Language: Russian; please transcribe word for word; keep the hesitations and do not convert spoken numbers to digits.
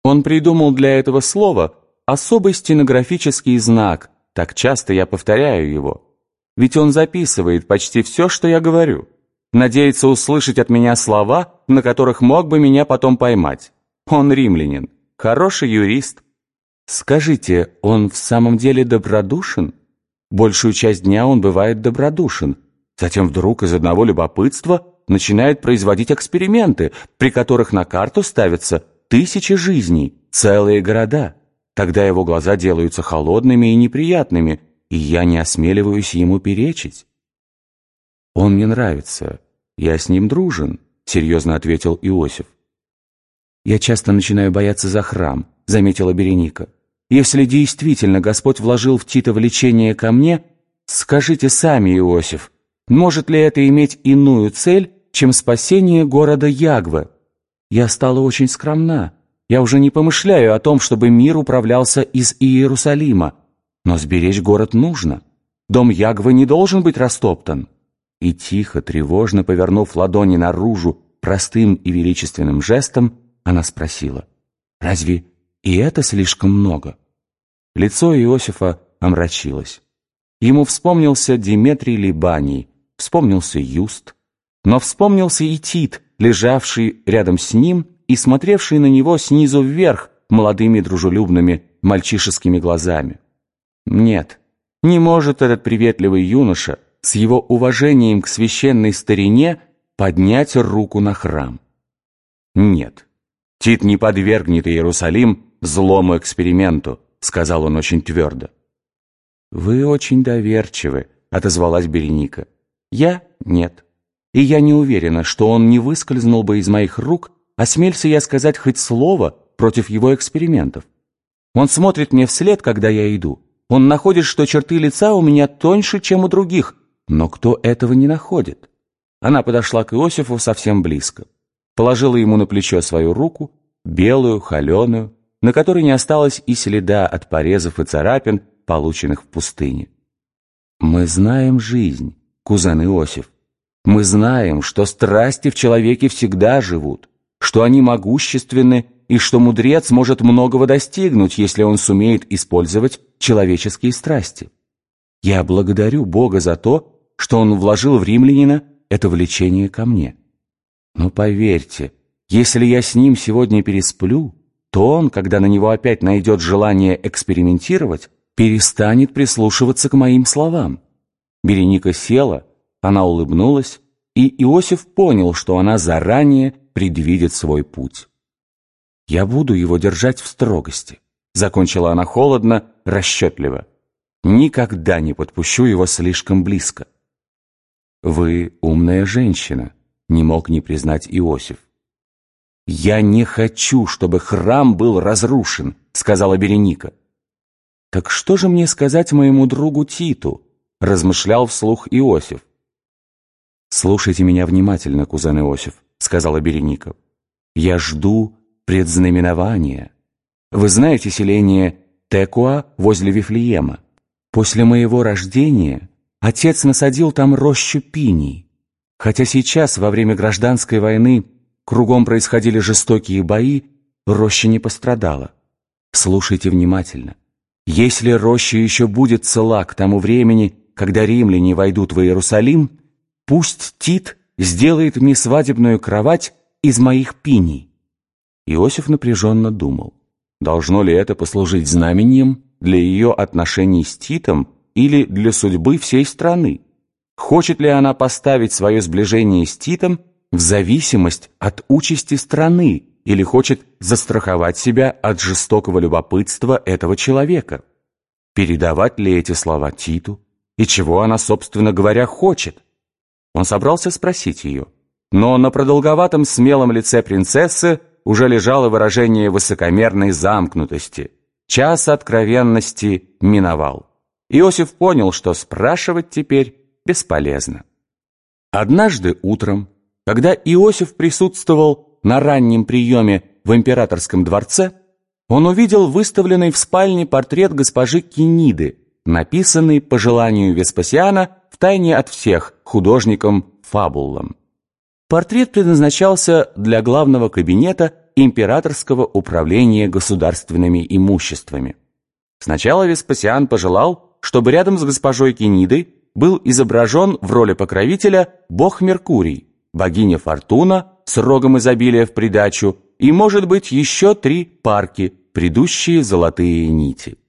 Он придумал для этого слова особый стенографический знак, так часто я повторяю его. Ведь он записывает почти все, что я говорю. Надеется услышать от меня слова, на которых мог бы меня потом поймать. Он римлянин, хороший юрист. Скажите, он в самом деле добродушен? Большую часть дня он бывает добродушен. Затем вдруг из одного любопытства начинает производить эксперименты, при которых на карту ставятся тысячи жизней, целые города. Тогда его глаза делаются холодными и неприятными, и я не осмеливаюсь ему перечить. «Он мне нравится, я с ним дружен», — серьезно ответил Иосиф. «Я часто начинаю бояться за храм», — заметила Береника. «Если действительно Господь вложил в Тита влечение ко мне, скажите сами, Иосиф, может ли это иметь иную цель, чем спасение города Ягвы? Я стала очень скромна. Я уже не помышляю о том, чтобы мир управлялся из Иерусалима. Но сберечь город нужно. Дом Ягвы не должен быть растоптан». И тихо, тревожно повернув ладони наружу простым и величественным жестом, она спросила: «Разве и это слишком много?» Лицо Иосифа омрачилось. Ему вспомнился Диметрий Либаний, вспомнился Юст, но вспомнился и Тит, лежавший рядом с ним и смотревший на него снизу вверх молодыми дружелюбными мальчишескими глазами. Нет, не может этот приветливый юноша с его уважением к священной старине поднять руку на храм. Нет, Тит не подвергнет Иерусалим злому эксперименту, сказал он очень твердо. «Вы очень доверчивы», — отозвалась Береника. «Я — нет. И я не уверена, что он не выскользнул бы из моих рук, осмелься я сказать хоть слово против его экспериментов. Он смотрит мне вслед, когда я иду. Он находит, что черты лица у меня тоньше, чем у других, но кто этого не находит?» Она подошла к Иосифу совсем близко, положила ему на плечо свою руку, белую, холеную, на которой не осталось и следа от порезов и царапин, полученных в пустыне. «Мы знаем жизнь, кузен Иосиф. Мы знаем, что страсти в человеке всегда живут, что они могущественны и что мудрец может многого достигнуть, если он сумеет использовать человеческие страсти. Я благодарю Бога за то, что Он вложил в римлянина это влечение ко мне. Но поверьте, если я с ним сегодня пересплю, то он, когда на него опять найдет желание экспериментировать, перестанет прислушиваться к моим словам». Береника села, она улыбнулась, и Иосиф понял, что она заранее предвидит свой путь. «Я буду его держать в строгости», — закончила она холодно, расчетливо. «Никогда не подпущу его слишком близко». «Вы умная женщина», — не мог не признать Иосиф. «Я не хочу, чтобы храм был разрушен», — сказала Береника. «Так что же мне сказать моему другу Титу?» — размышлял вслух Иосиф. «Слушайте меня внимательно, кузен Иосиф», — сказала Береника. «Я жду предзнаменования. Вы знаете селение Текуа возле Вифлеема? После моего рождения отец насадил там рощу пиний. Хотя сейчас, во время гражданской войны, кругом происходили жестокие бои, роща не пострадала. Слушайте внимательно. Если роща еще будет цела к тому времени, когда римляне войдут в Иерусалим, пусть Тит сделает мне свадебную кровать из моих пиний». Иосиф напряженно думал, должно ли это послужить знамением для ее отношений с Титом или для судьбы всей страны. Хочет ли она поставить свое сближение с Титом в зависимость от участи страны или хочет застраховать себя от жестокого любопытства этого человека? Передавать ли эти слова Титу? И чего она, собственно говоря, хочет? Он собрался спросить ее, но на продолговатом смелом лице принцессы уже лежало выражение высокомерной замкнутости. Час откровенности миновал. Иосиф понял, что спрашивать теперь бесполезно. Однажды утром, когда Иосиф присутствовал на раннем приеме в императорском дворце, он увидел выставленный в спальне портрет госпожи Кениды, написанный по желанию Веспасиана втайне от всех художником Фабуллом. Портрет предназначался для главного кабинета императорского управления государственными имуществами. Сначала Веспасиан пожелал, чтобы рядом с госпожой Кенидой был изображен в роли покровителя бог Меркурий, богиня Фортуна с рогом изобилия в придачу и, может быть, еще три парки, придущие золотые нити.